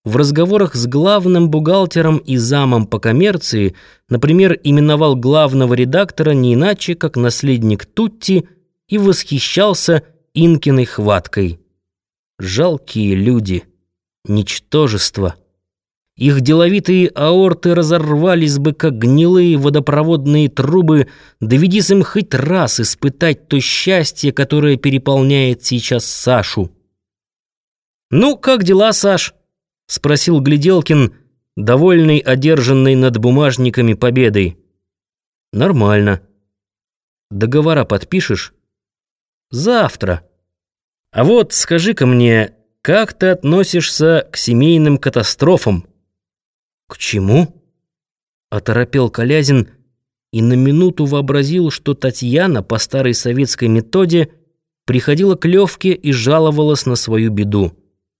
в разговорах с главным бухгалтером и замом по коммерции, например, именовал главного редактора не иначе, как наследник Тутти, и восхищался Инкиной хваткой. Жалкие люди, ничтожество. Их деловитые аорты разорвались бы, как гнилые водопроводные трубы, доведись им хоть раз испытать то счастье, которое переполняет сейчас Сашу. «Ну, как дела, Саш?» — спросил Гляделкин, довольный одержанной над бумажниками победой. «Нормально. Договора подпишешь?» «Завтра. А вот скажи-ка мне, как ты относишься к семейным катастрофам?» «К чему?» — оторопел Колязин и на минуту вообразил, что Татьяна по старой советской методе приходила к Левке и жаловалась на свою беду.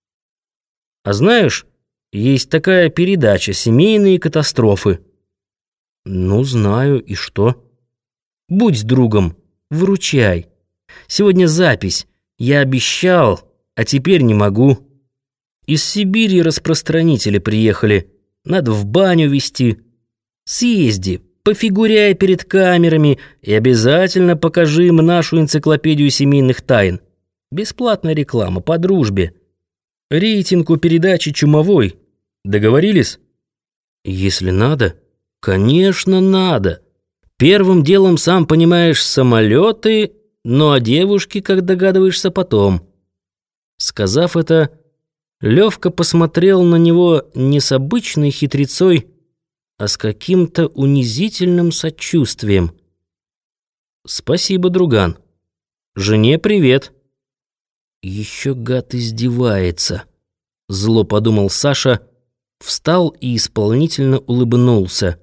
«А знаешь, есть такая передача «Семейные катастрофы». «Ну, знаю, и что?» «Будь другом, выручай. Сегодня запись. Я обещал, а теперь не могу. Из Сибири распространители приехали. Надо в баню везти. Съезди, пофигуряй перед камерами и обязательно покажи им нашу энциклопедию семейных тайн. Бесплатная реклама, по дружбе. Рейтинг у передачи чумовой. Договорились?» «Если надо?» «Конечно, надо. Первым делом, сам понимаешь, самолеты, ну а девушки, как догадываешься, потом». Сказав это, Левка посмотрел на него не с обычной хитрецой, а с каким-то унизительным сочувствием. «Спасибо, друган. Жене привет». «Еще гад издевается», — зло подумал Саша, встал и исполнительно улыбнулся.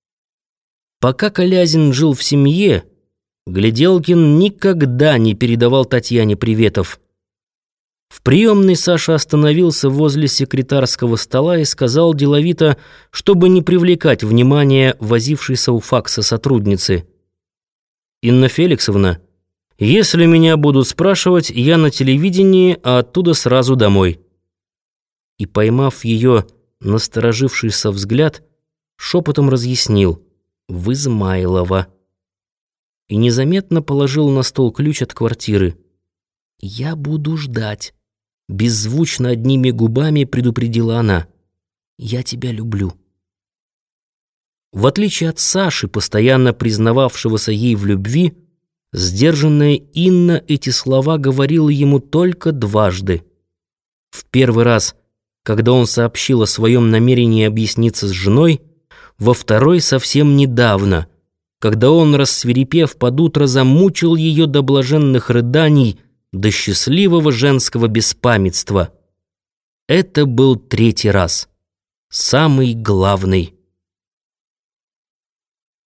Пока Колязин жил в семье, Гляделкин никогда не передавал Татьяне приветов. В приемной Саша остановился возле секретарского стола и сказал деловито, чтобы не привлекать внимания возившейся у факса сотрудницы: «Инна Феликсовна, если меня будут спрашивать, я на телевидении, а оттуда сразу домой». И, поймав ее насторожившийся взгляд, шепотом разъяснил: «В Измайлово». И незаметно положил на стол ключ от квартиры. «Я буду ждать», — беззвучно одними губами предупредила она. «Я тебя люблю». В отличие от Саши, постоянно признававшегося ей в любви, сдержанная Инна эти слова говорила ему только дважды. В первый раз, когда он сообщил о своем намерении объясниться с женой, во второй совсем недавно, когда он, рассвирепев под утро, замучил ее до блаженных рыданий, до счастливого женского беспамятства. Это был третий раз, самый главный.